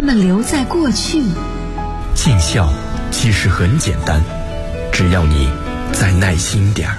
它们留在过去。 尽孝其实很简单，只要你再耐心点儿。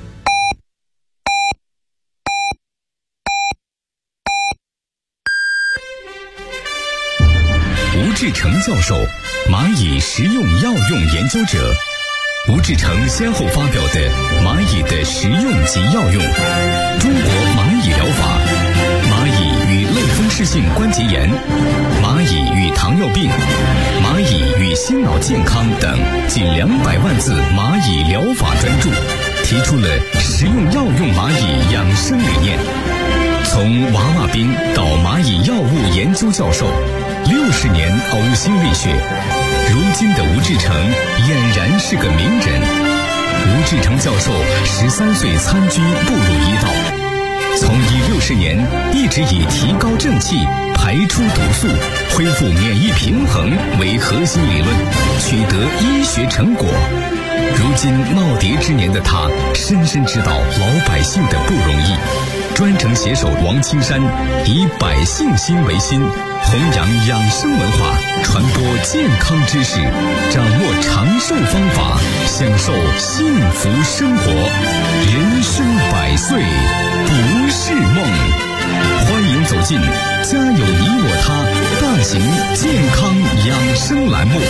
吴志成教授，蚂蚁食用药用研究者。吴志成先后发表的《蚂蚁的食用及药用》、《中国蚂蚁疗法》、《蚂蚁与类风湿性关节炎》、《蚂蚁与糖尿病》、《蚂蚁与心脑健康》等近200万字蚂蚁疗法专著，提出了食用药用蚂蚁养生理念。从娃娃兵到蚂蚁药物研究教授，60年呕心沥血，如今的吴志成俨然是个名人。吴志成教授13岁参军步入医道，从医60年一直以提高正气、排出毒素、恢复免疫平衡为核心理论，取得医学成果。如今耄耋之年的他，深深知道老百姓的不容易，专程携手王青山，以百姓心为心，弘扬养生文化，传播健康知识，掌握长寿方法，享受幸福生活。人生100岁不是梦。欢迎走进家有你我他大型健康养生栏目。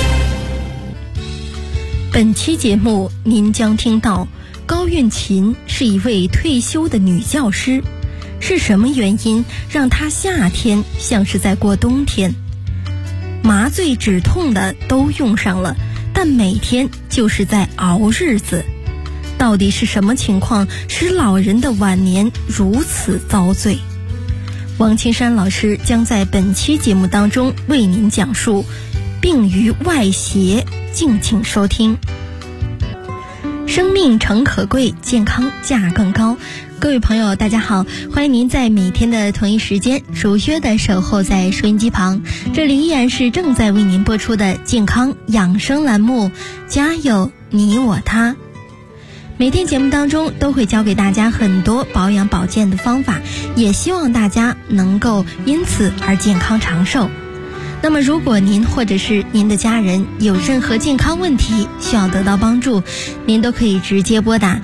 本期节目您将听到高运琴是一位退休的女教师，是什么原因让她夏天像是在过冬天？麻醉止痛的都用上了，但每天就是在熬日子。到底是什么情况使老人的晚年如此遭罪？王青山老师将在本期节目当中为您讲述病于外邪，敬请收听。生命诚可贵，健康价更高。各位朋友大家好，欢迎您在每天的同一时间如约的守候在收音机旁，这里依然是正在为您播出的健康养生栏目，家有你我他。每天节目当中都会教给大家很多保养保健的方法，也希望大家能够因此而健康长寿。那么如果您或者是您的家人有任何健康问题需要得到帮助，您都可以直接拨打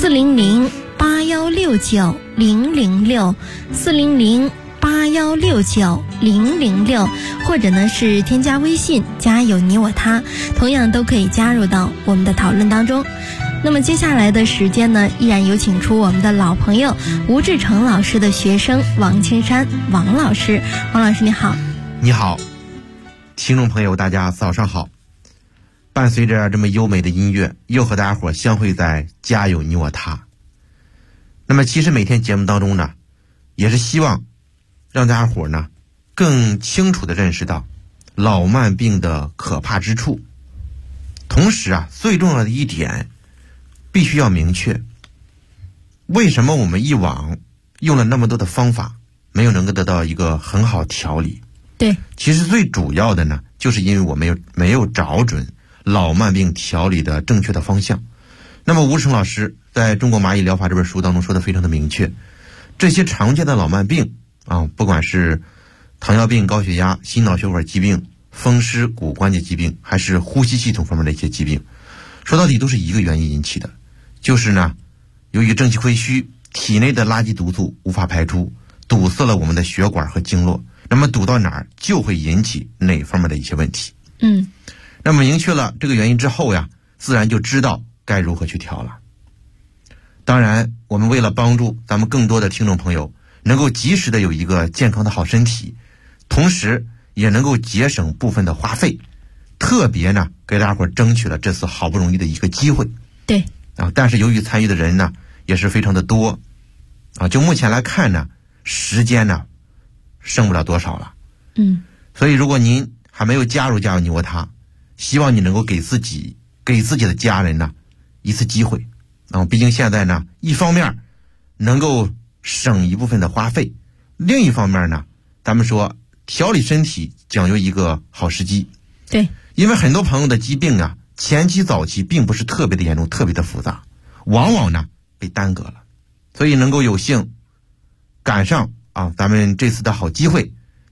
400-8169-006 400-8169-006，或者呢是添加微信家有你我他，同样都可以加入到我们的讨论当中。那么接下来的时间呢，依然有请出我们的老朋友吴志成老师的学生王青山王老师。王老师你好。 你好，听众朋友大家早上好。伴随着这么优美的音乐，又和大家伙相会在家有你我他。那么其实每天节目当中呢，也是希望让大家伙呢更清楚地认识到老慢病的可怕之处。同时啊，最重要的一点必须要明确，为什么我们以往用了那么多的方法没有能够得到一个很好调理？ 对， 其实最主要的呢，就是因为我没有找准老慢病调理的正确的方向。那么吴志成老师在中国蚂蚁疗法这本书当中说的非常的明确，这些常见的老慢病啊，不管是糖尿病、高血压、心脑血管疾病、风湿骨关节疾病，还是呼吸系统方面的一些疾病，说到底都是一个原因引起的，就是呢，由于正气亏虚，体内的垃圾毒素无法排出，堵塞了我们的血管和经络，那么堵到哪儿就会引起哪方面的一些问题。那么明确了这个原因之后呀，自然就知道该如何去调了。当然我们为了帮助咱们更多的听众朋友能够及时的有一个健康的好身体，同时也能够节省部分的花费，特别呢给大家伙争取了这次好不容易的一个机会。 对啊，但是由于参与的人呢也是非常的多啊，就目前来看呢，时间呢剩不了多少了。所以如果您还没有加入家有你我他，希望你能够给自己的家人呢一次机会啊，毕竟现在呢，一方面能够省一部分的花费，另一方面呢，咱们说调理身体讲究一个好时机。 对， 因为很多朋友的疾病啊，前期早期并不是特别的严重，特别的复杂，往往呢被耽搁了，所以能够有幸赶上啊咱们这次的好机会，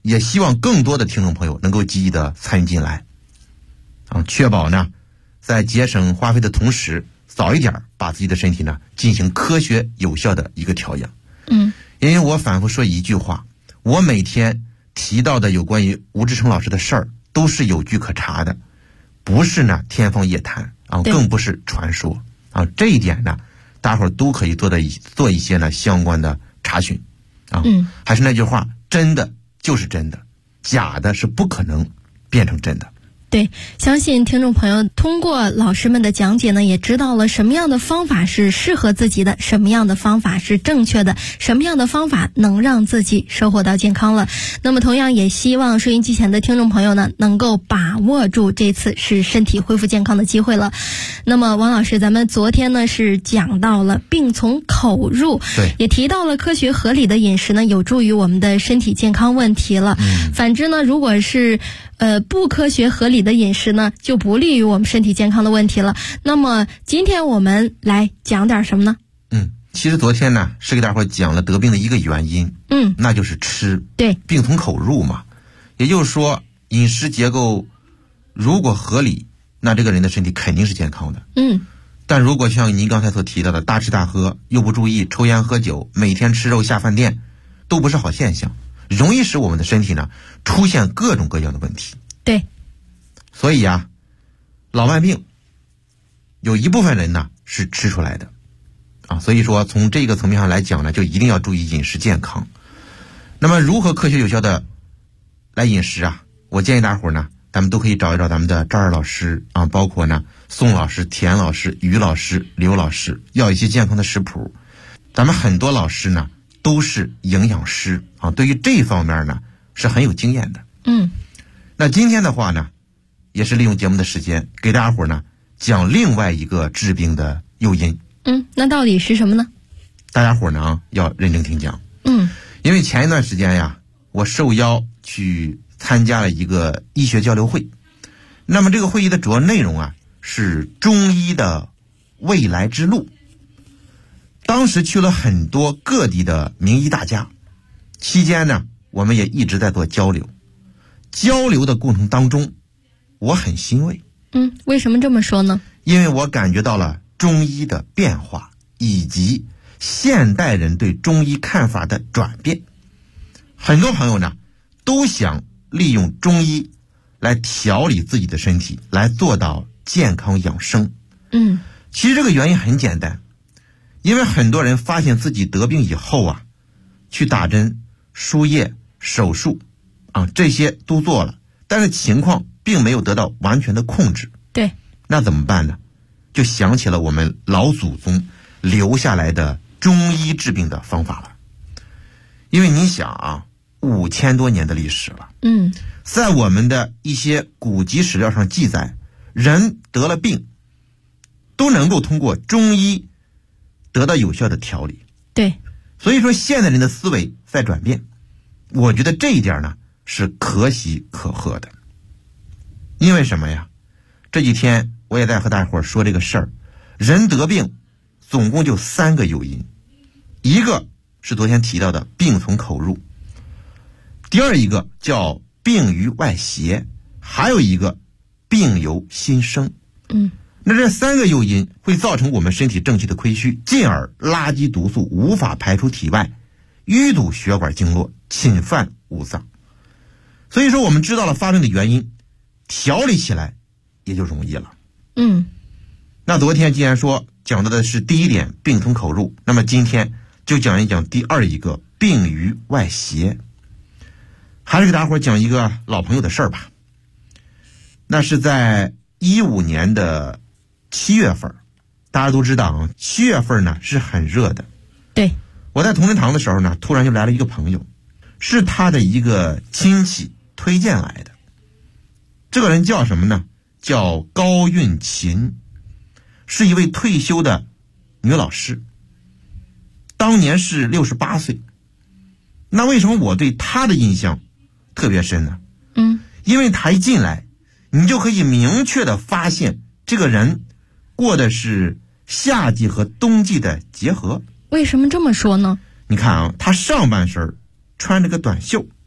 也希望更多的听众朋友能够积极的参与进来确保呢在节省花费的同时，早一点把自己的身体呢进行科学有效的一个调养。因为我反复说一句话，我每天提到的有关于吴志诚老师的事儿都是有据可查的，不是呢天方夜谭更不是传说这一点呢大伙儿都可以做一些呢相关的查询还是那句话，真的就是真的，假的是不可能变成真的。 对，相信听众朋友通过老师们的讲解呢，也知道了什么样的方法是适合自己的，什么样的方法是正确的，什么样的方法能让自己收获到健康了。那么同样也希望收音机前的听众朋友呢，能够把握住这次是身体恢复健康的机会了。那么王老师，咱们昨天呢是讲到了病从口入， 对， 也提到了科学合理的饮食呢有助于我们的身体健康问题了。反之呢，如果是不科学合理的饮食呢，就不利于我们身体健康的问题了。那么今天我们来讲点什么呢？ 其实昨天呢是给大伙讲了得病的一个原因，那就是吃。 对， 病从口入嘛，也就是说饮食结构如果合理，那这个人的身体肯定是健康的。但如果像您刚才所提到的大吃大喝，又不注意抽烟喝酒，每天吃肉下饭店，都不是好现象，容易使我们的身体呢出现各种各样的问题。 对， 所以老慢病有一部分人呢是吃出来的所以说从这个层面上来讲呢，就一定要注意饮食健康。那么如何科学有效的来饮食我建议大伙呢，咱们都可以找一找咱们的赵二老师包括呢宋老师、田老师、于老师、刘老师，要一些健康的食谱。咱们很多老师呢都是营养师对于这方面呢是很有经验的。那今天的话呢，也是利用节目的时间给大家伙呢讲另外一个治病的诱因。 那到底是什么呢？ 大家伙呢要认真听讲。因为前一段时间我受邀去参加了一个医学交流会。那么这个会议的主要内容是中医的未来之路。当时去了很多各地的名医大家，期间呢我们也一直在做交流。交流的过程当中，我很欣慰。 为什么这么说呢？ 因为我感觉到了中医的变化，以及现代人对中医看法的转变。很多朋友呢都想利用中医来调理自己的身体，来做到健康养生。其实这个原因很简单，因为很多人发现自己得病以后去打针、输液、手术这些都做了，但是情况并没有得到完全的控制。 对， 那怎么办呢？就想起了我们老祖宗留下来的中医治病的方法了。因为你想5000多年的历史了。在我们的一些古籍史料上记载，人得了病都能够通过中医得到有效的调理。 对， 所以说现代人的思维在转变，我觉得这一点呢是可喜可贺的。因为什么呀？这几天我也在和大伙说这个事儿，人得病总共就3个诱因。一个是昨天提到的病从口入，第二一个叫病于外邪，还有一个病由心生。那这3个诱因会造成我们身体正气的亏虚，进而垃圾毒素无法排出体外，淤堵血管经络，侵犯五脏。所以说我们知道了发病的原因，调理起来也就容易了。那昨天既然说讲到的是第一点病从口入，那么今天就讲一讲第二一个病于外邪。还是给大家伙讲一个老朋友的事儿吧。那是在15年的7月份，大家都知道7月份呢是很热的。 对， 我在同仁堂的时候呢，突然就来了一个朋友，是他的一个亲戚推荐来的。这个人叫什么呢？叫高运琴，是一位退休的女老师，当年是68岁。那为什么我对她的印象特别深呢？因为她一进来，你就可以明确的发现这个人过的是夏季和冬季的结合。 为什么这么说呢？ 你看她上半身穿着个短袖，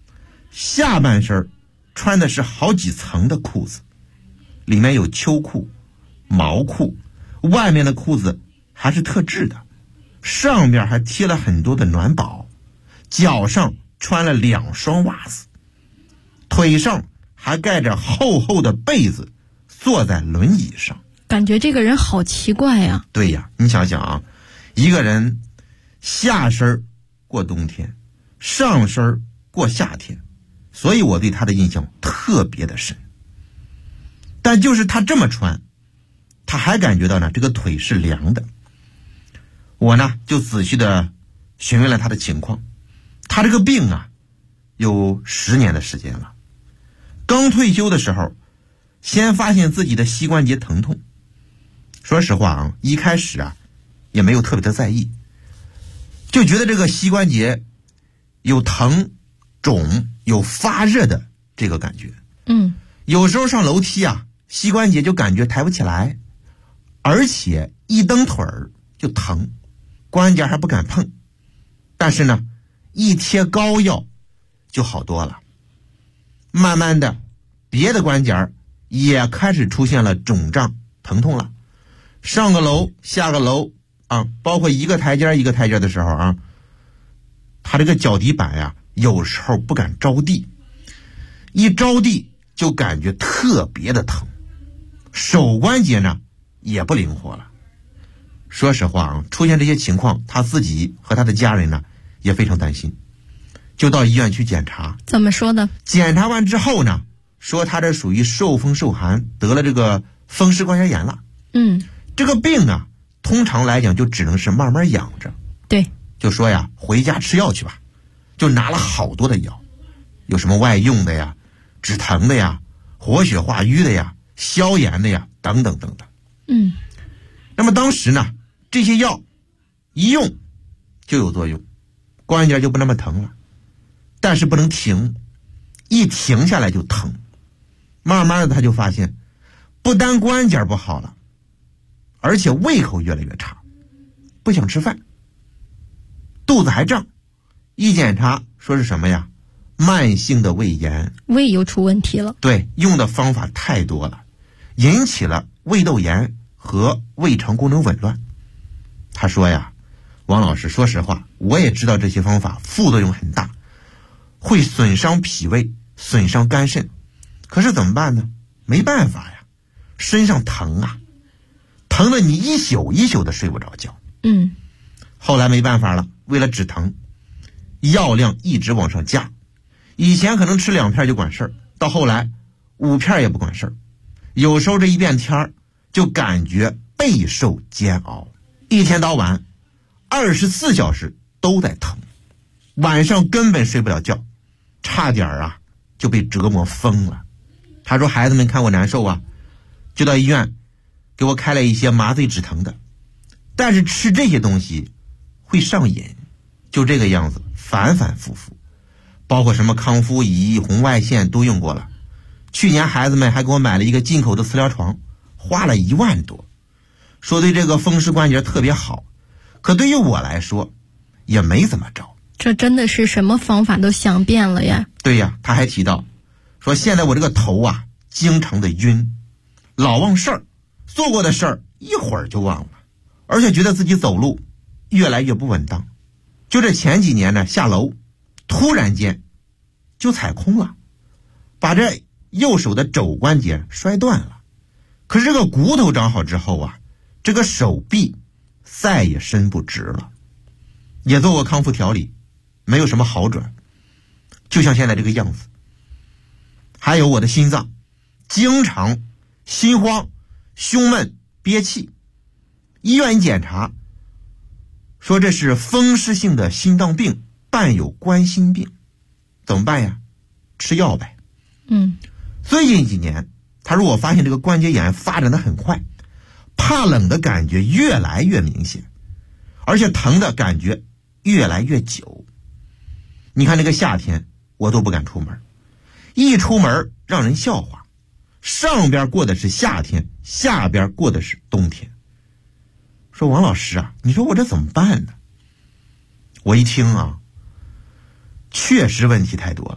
下半身穿的是好几层的裤子，里面有秋裤、毛裤，外面的裤子还是特制的，上边还贴了很多的暖宝，脚上穿了2双袜子，腿上还盖着厚厚的被子，坐在轮椅上。 感觉这个人好奇怪呀。 对呀，你想想啊，一个人下身过冬天，上身过夏天，所以我对他的印象特别的深。但就是他这么穿，他还感觉到呢这个腿是凉的。我呢就仔细的询问了他的情况，他这个病啊有10年的时间了。刚退休的时候，先发现自己的膝关节疼痛。说实话啊，一开始啊也没有特别的在意，就觉得这个膝关节有疼、肿、有发热的这个感觉。有时候上楼梯啊，膝关节就感觉抬不起来，而且一蹬腿儿就疼，关节还不敢碰。但是呢，一贴膏药就好多了。慢慢的，别的关节也开始出现了肿胀、疼痛了。上个楼下个楼啊，包括一个台阶一个台阶的时候啊，他这个脚底板呀，有时候不敢着地，一着地就感觉特别的疼。手关节呢也不灵活了。说实话啊，出现这些情况，他自己和他的家人呢也非常担心，就到医院去检查。 怎么说的？ 检查完之后呢，说他这属于受风受寒，得了这个风湿关节炎了。这个病啊，通常来讲就只能是慢慢养着。 对， 就说呀，回家吃药去吧。就拿了好多的药，有什么外用的呀、止疼的呀、活血化瘀的呀、消炎的呀，等等等等。那么当时呢，这些药一用就有作用，关节就不那么疼了，但是不能停，一停下来就疼。慢慢的他就发现，不单关节不好了，而且胃口越来越差，不想吃饭，肚子还胀。一检查说是什么呀？慢性的胃炎。 胃又出问题了。 对，用的方法太多了，引起了胃窦炎和胃肠功能紊乱。他说呀，王老师，说实话，我也知道这些方法副作用很大，会损伤脾胃，损伤肝肾，可是怎么办呢？没办法呀，身上疼啊，疼得你一宿一宿的睡不着觉。后来没办法了，为了止疼，药量一直往上加。以前可能吃2片就管事儿，到后来5片也不管事儿。有时候这一变天就感觉备受煎熬，一天到晚24小时都在疼，晚上根本睡不了觉，差点啊就被折磨疯了。他说孩子们看我难受啊，就到医院给我开了一些麻醉止疼的，但是吃这些东西会上瘾，就这个样子反反复复，包括什么康复仪、红外线都用过了。去年孩子们还给我买了一个进口的磁疗床，花了1万多，说对这个风湿关节特别好，可对于我来说也没怎么着。 这真的是什么方法都想遍了呀。 对呀，他还提到说现在我这个头啊经常的晕，老忘事儿，做过的事儿一会儿就忘了，而且觉得自己走路越来越不稳当。就这前几年呢，下楼突然间就踩空了，把这右手的肘关节摔断了。可是这个骨头长好之后啊，这个手臂再也伸不直了，也做过康复调理，没有什么好转，就像现在这个样子。还有我的心脏经常心慌、胸闷、憋气，医院一检查说这是风湿性的心脏病伴有冠心病，怎么办呀？吃药呗。最近几年他说我发现这个关节炎发展的很快，怕冷的感觉越来越明显，而且疼的感觉越来越久。你看这个夏天我都不敢出门，一出门让人笑话，上边过的是夏天，下边过的是冬天。说王老师啊，你说我这怎么办呢？我一听啊，确实问题太多了。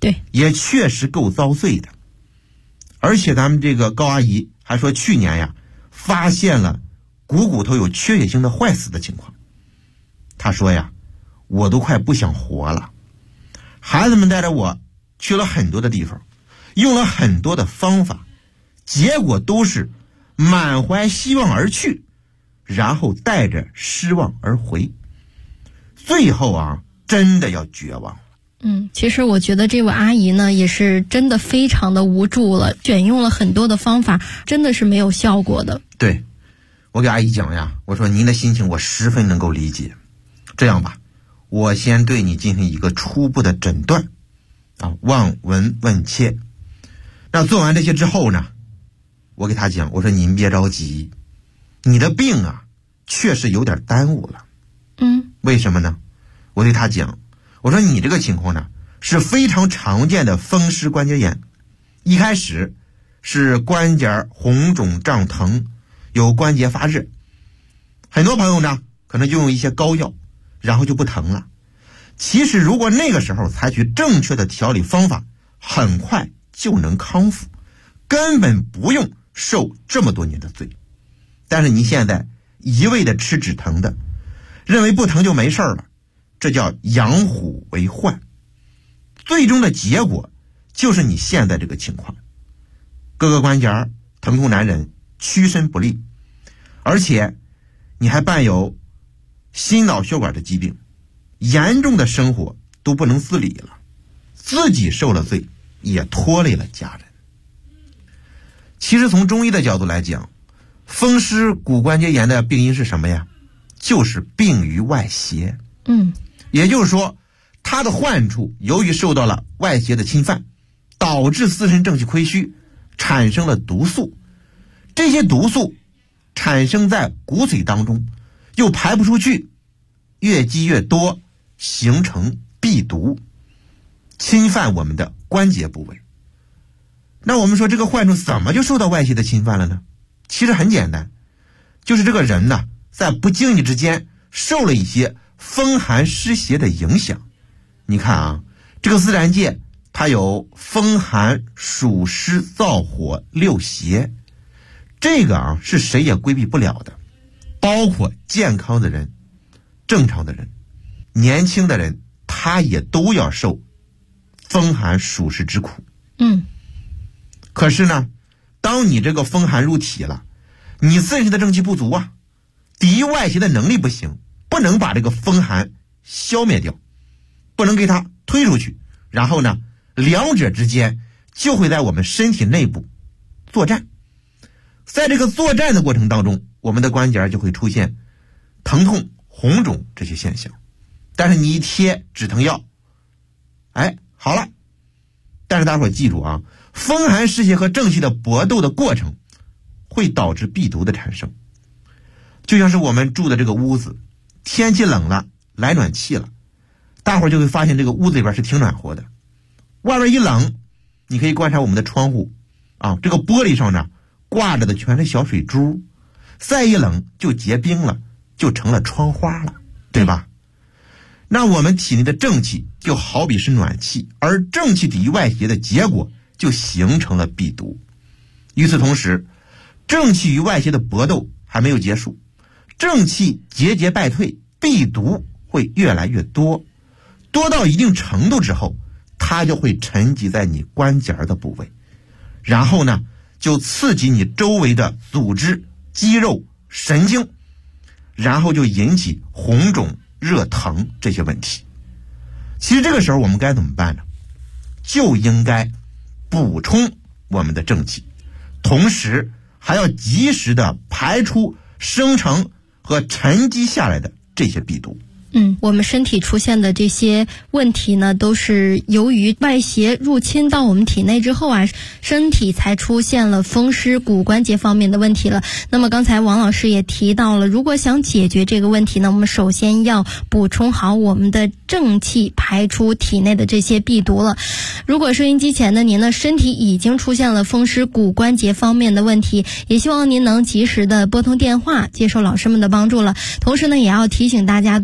对， 也确实够遭罪的。而且咱们这个高阿姨还说，去年呀发现了股头有缺血性的坏死的情况。她说呀，我都快不想活了，孩子们带着我去了很多的地方，用了很多的方法，结果都是满怀希望而去，然后带着失望而回，最后啊真的要绝望了。 其实我觉得这位阿姨呢也是真的非常的无助了，选用了很多的方法，真的是没有效果的。 对，我给阿姨讲呀，我说您的心情我十分能够理解。这样吧，我先对你进行一个初步的诊断望闻问切。那做完这些之后呢，我给她讲，我说您别着急，你的病啊确实有点耽误了。为什么呢？我对她讲，我说你这个情况呢是非常常见的风湿关节炎，一开始是关节红肿胀疼，有关节发热，很多朋友呢可能就用一些膏药，然后就不疼了。其实如果那个时候采取正确的调理方法，很快就能康复，根本不用受这么多年的罪。但是你现在一味的吃止疼的，认为不疼就没事了，这叫养虎为患，最终的结果就是你现在这个情况，各个关节疼痛难忍，屈伸不利，而且你还伴有心脑血管的疾病，严重的生活都不能自理了，自己受了罪，也拖累了家人。其实从中医的角度来讲，风湿骨关节炎的病因是什么呀？就是病于外邪。也就是说，它的患处由于受到了外邪的侵犯，导致自身正气亏虚，产生了毒素。这些毒素产生在骨髓当中，又排不出去，越积越多，形成闭毒，侵犯我们的关节部位。那我们说这个患处怎么就受到外邪的侵犯了呢？其实很简单，就是这个人呢在不经意之间受了一些风寒湿邪的影响。你看啊，这个自然界它有风寒暑湿燥火六邪，这个啊是谁也规避不了的，包括健康的人、正常的人、年轻的人，他也都要受风寒暑湿之苦。可是呢，当你这个风寒入体了，你自身的正气不足啊，抵御外邪的能力不行，不能把这个风寒消灭掉，不能给它推出去，然后呢，两者之间就会在我们身体内部作战。在这个作战的过程当中，我们的关节就会出现疼痛、红肿这些现象。但是你一贴止疼药，好了。但是大伙记住啊，风寒湿邪和正气的搏斗的过程会导致闭毒的产生。就像是我们住的这个屋子，天气冷了，来暖气了，大伙就会发现这个屋子里边是挺暖和的。外边一冷，你可以观察我们的窗户啊，这个玻璃上呢挂着的全是小水珠，再一冷就结冰了，就成了窗花了，对吧？那我们体内的正气就好比是暖气，而正气抵御外邪的结果就形成了闭毒。与此同时，正气与外邪的搏斗还没有结束，正气节节败退，闭毒会越来越多，多到一定程度之后，它就会沉积在你关节的部位，然后呢就刺激你周围的组织、肌肉、神经，然后就引起红肿、热疼这些问题。其实这个时候我们该怎么办呢？就应该补充我们的正气，同时还要及时的排出生成和沉积下来的这些闭毒。 我们身体出现的这些问题呢，都是由于外邪入侵到我们体内之后啊，身体才出现了风湿骨关节方面的问题了。那么刚才王老师也提到了，如果想解决这个问题呢，我们首先要补充好我们的正气，排出体内的这些闭毒了。如果收音机前的您呢，身体已经出现了风湿骨关节方面的问题，也希望您能及时的拨通电话，接受老师们的帮助了。同时呢，也要提醒大家多关注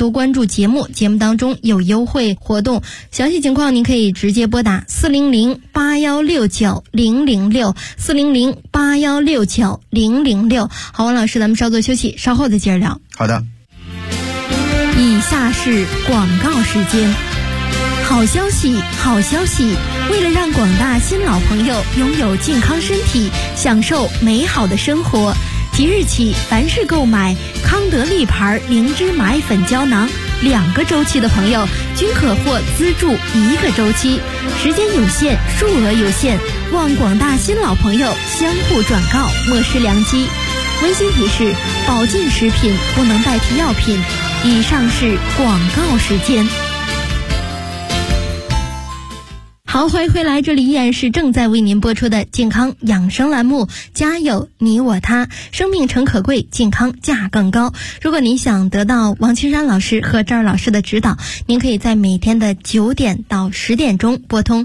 助节目，节目当中有优惠活动，详细情况您可以直接拨打400-8169-006，400-8169-006。好，王老师，咱们稍作休息，稍后再接着聊。 好的。 以下是广告时间。好消息，好消息！为了让广大新老朋友拥有健康身体，享受美好的生活，即日起，凡是购买康德利牌灵芝麻粉胶囊2个周期的朋友，均可获资助1个周期，时间有限，数额有限，望广大新老朋友相互转告，莫失良机。温馨提示：保健食品不能代替药品。以上是广告时间。好，欢迎回来，这里依然是正在为您播出的健康养生栏目，家有你我他，生命诚可贵，健康价更高。如果您想得到王青山老师和赵老师的指导，您可以在每天的9点到10点钟拨通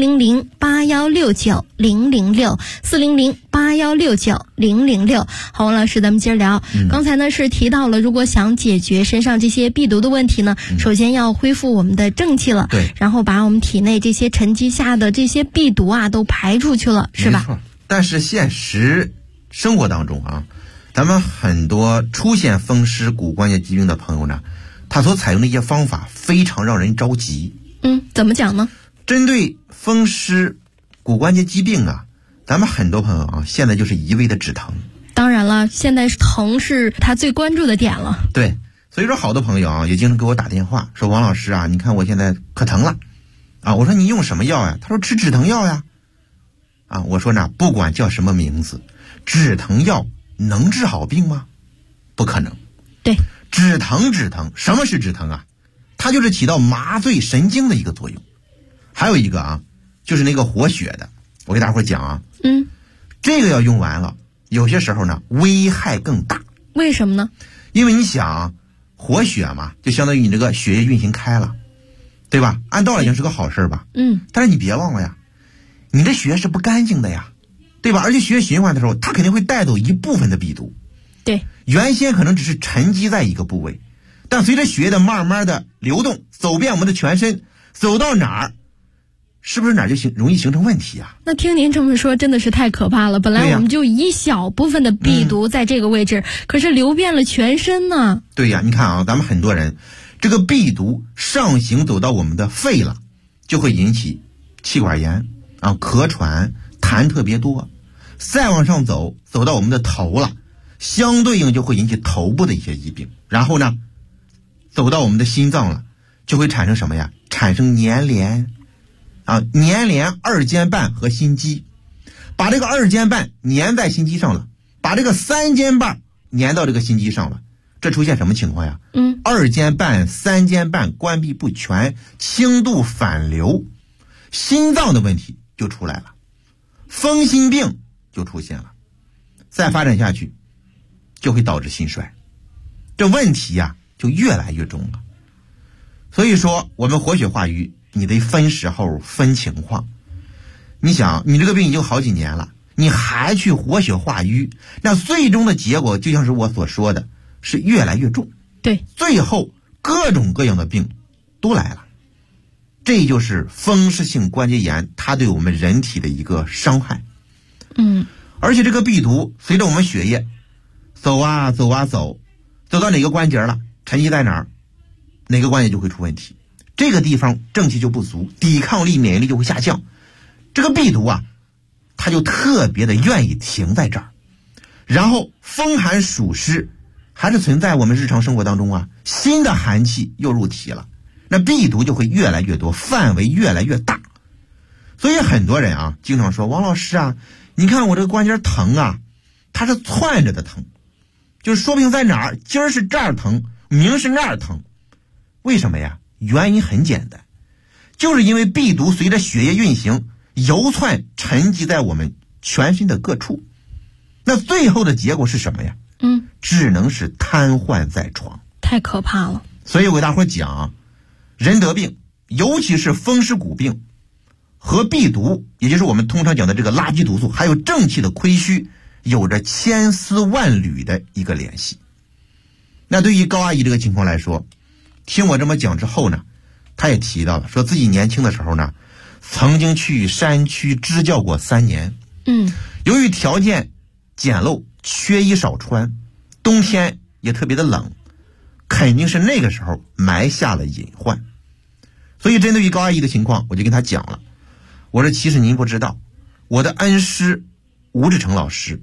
400-8169-006，400-8169-006。好，王老师，咱们接着聊。刚才呢是提到了，如果想解决身上这些避毒的问题呢，首先要恢复我们的正气了， 对， 然后把我们体内这些沉积下的这些避毒啊都排出去了，是吧？ 没错。但是现实生活当中啊，咱们很多出现风湿骨关节疾病的朋友呢，他所采用的一些方法非常让人着急。 怎么讲呢？ 针对风湿骨关节疾病啊，咱们很多朋友啊，现在就是一味的止疼。 当然了，现在疼是他最关注的点了。 对，所以说好多朋友啊，也经常给我打电话说，王老师啊，你看我现在可疼了啊。我说你用什么药呀？他说吃止疼药呀。啊，我说呢，不管叫什么名字，止疼药能治好病吗？不可能。 对， 止疼，什么是止疼啊？它就是起到麻醉神经的一个作用。还有一个啊，就是那个活血的，我给大伙讲啊，这个要用完了，有些时候呢危害更大。 为什么呢？ 因为你想，活血嘛，就相当于你这个血液运行开了，对吧？按道理讲是个好事吧。但是你别忘了呀，你的血是不干净的呀，对吧？而且血液循环的时候，它肯定会带走一部分的避毒。 对， 原先可能只是沉积在一个部位，但随着血液的慢慢的流动，走遍我们的全身，走到哪儿，是不是哪儿就容易形成问题啊？ 那听您这么说真的是太可怕了。本来我们就一小部分的避毒在这个位置，可是流遍了全身呢。 对呀，你看啊，咱们很多人这个避毒上行走到我们的肺了，就会引起气管炎啊，咳喘，痰特别多。再往上走到我们的头了，相对应就会引起头部的一些疾病。然后呢，走到我们的心脏了，就会产生什么呀？产生粘连啊，粘连二尖瓣和心肌，把这个二尖瓣粘在心肌上了，把这个三尖瓣粘到这个心肌上了。这出现什么情况呀？二尖瓣、三尖瓣关闭不全，轻度反流，心脏的问题就出来了，风心病就出现了，再发展下去就会导致心衰，这问题呀就越来越重了。所以说我们活血化瘀，你得分时候分情况。你想，你这个病已经好几年了，你还去活血化瘀，那最终的结果就像是我所说的，是越来越重。 对， 最后各种各样的病都来了。这就是风湿性关节炎它对我们人体的一个伤害。而且这个避毒随着我们血液走啊走啊走到哪个关节了，沉积在哪儿，哪个关节就会出问题，这个地方正气就不足，抵抗力免疫力就会下降。这个避毒啊，它就特别的愿意停在这儿。然后风寒暑湿还是存在我们日常生活当中啊，新的寒气又入体了，那避毒就会越来越多，范围越来越大。所以很多人啊经常说，王老师啊，你看我这个关节疼啊，它是窜着的疼，就是说不定在哪儿，今儿是这儿疼，明是那儿疼。为什么呀？原因很简单，就是因为避毒随着血液运行游窜沉积在我们全身的各处，那最后的结果是什么呀？只能是瘫痪在床， 太可怕了。 所以我给大伙讲，人得病，尤其是风湿骨病和避毒，也就是我们通常讲的这个垃圾毒素，还有正气的亏虚，有着千丝万缕的一个联系。那对于高阿姨这个情况来说， 听我这么讲之后呢，他也提到了，说自己年轻的时候呢，曾经去山区支教过3年。由于条件简陋，缺衣少穿，冬天也特别的冷，肯定是那个时候埋下了隐患。所以针对于高阿姨的情况，我就跟他讲了，我说其实您不知道，我的恩师吴志成老师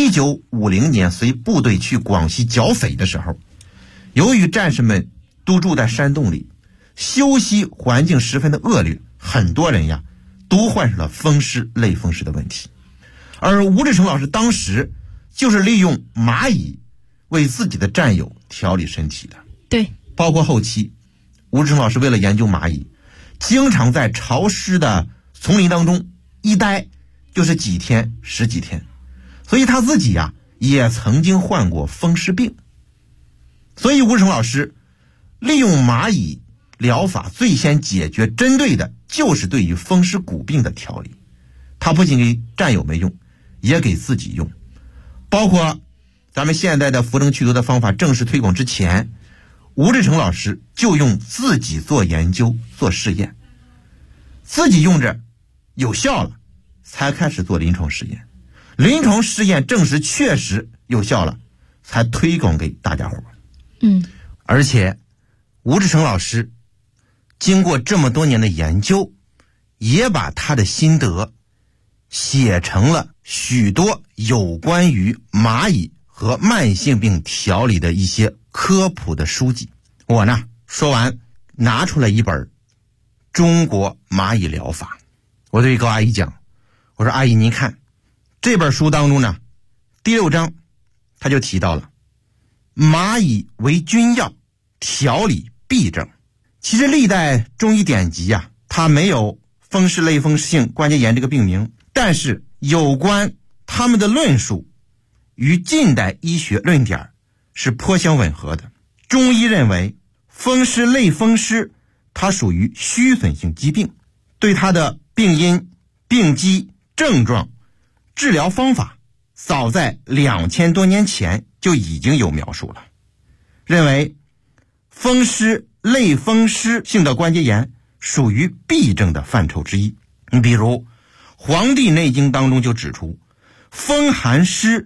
1950年随部队去广西剿匪的时候，由于战士们都住在山洞里，休息环境十分的恶劣，很多人呀都患上了风湿类风湿的问题。而吴志成老师当时就是利用蚂蚁为自己的战友调理身体的。 对， 包括后期吴志成老师为了研究蚂蚁，经常在潮湿的丛林当中一待就是几天10几天，所以他自己呀也曾经患过风湿病。所以吴志成老师利用蚂蚁疗法最先解决针对的就是对于风湿骨病的调理，他不仅给战友们用，也给自己用。包括咱们现在的扶正祛毒的方法正式推广之前，吴志成老师就用自己做研究做试验，自己用着有效了才开始做临床试验，临床试验证实确实有效了才推广给大家伙。而且吴志成老师经过这么多年的研究，也把他的心得写成了许多有关于蚂蚁和慢性病调理的一些科普的书籍。我呢说完拿出来一本《中国蚂蚁疗法》，我对高阿姨讲，我说阿姨您看这本书当中呢，第6章他就提到了蚂蚁为君药，调理痹症。其实历代中医典籍啊，它没有风湿类风湿性关节炎这个病名，但是有关他们的论述与近代医学论点是颇相吻合的。中医认为风湿类风湿它属于虚损性疾病，对它的病因、病机、症状、治疗方法早在2000多年前就已经有描述了，认为风湿类风湿性的关节炎属于痹症的范畴之一。你比如《黄帝内经》当中就指出，风寒湿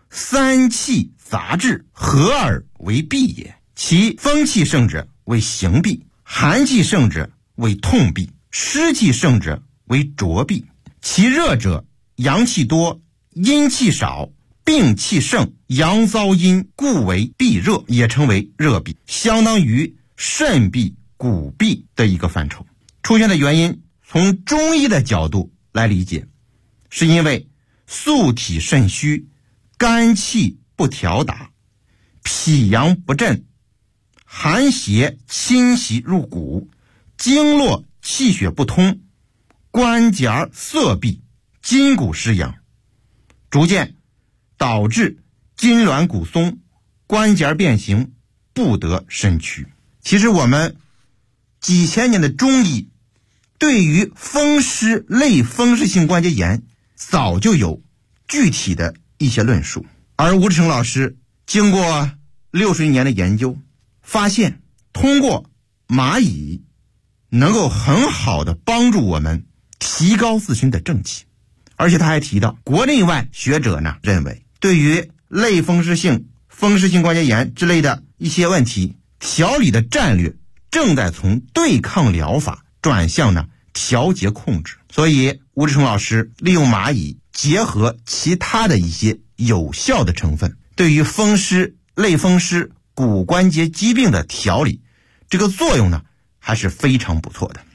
3气杂至，合而为痹也，其风气盛者为行痹，寒气盛者为痛痹，湿气盛者为浊痹，其热者阳气多，阴气少，病气盛，阳糟阴，故为痹热，也称为热痹，相当于肾痹、骨痹的一个范畴。出现的原因从中医的角度来理解，是因为素体肾虚，肝气不调达，脾阳不振，寒邪侵袭入骨，经络气血不通，关节涩闭，筋骨失养，逐渐导致筋挛骨松，关节变形，不得伸屈。其实我们几千年的中医对于风湿类风湿性关节炎早就有具体的一些论述，而吴志成老师经过60年的研究，发现通过蚂蚁能够很好的帮助我们提高自身的正气。而且他还提到，国内外学者呢认为，对于类风湿性关节炎之类的一些问题，调理的战略正在从对抗疗法转向呢调节控制。所以吴志成老师利用蚂蚁结合其他的一些有效的成分，对于风湿类风湿骨关节疾病的调理，这个作用呢还是非常不错的。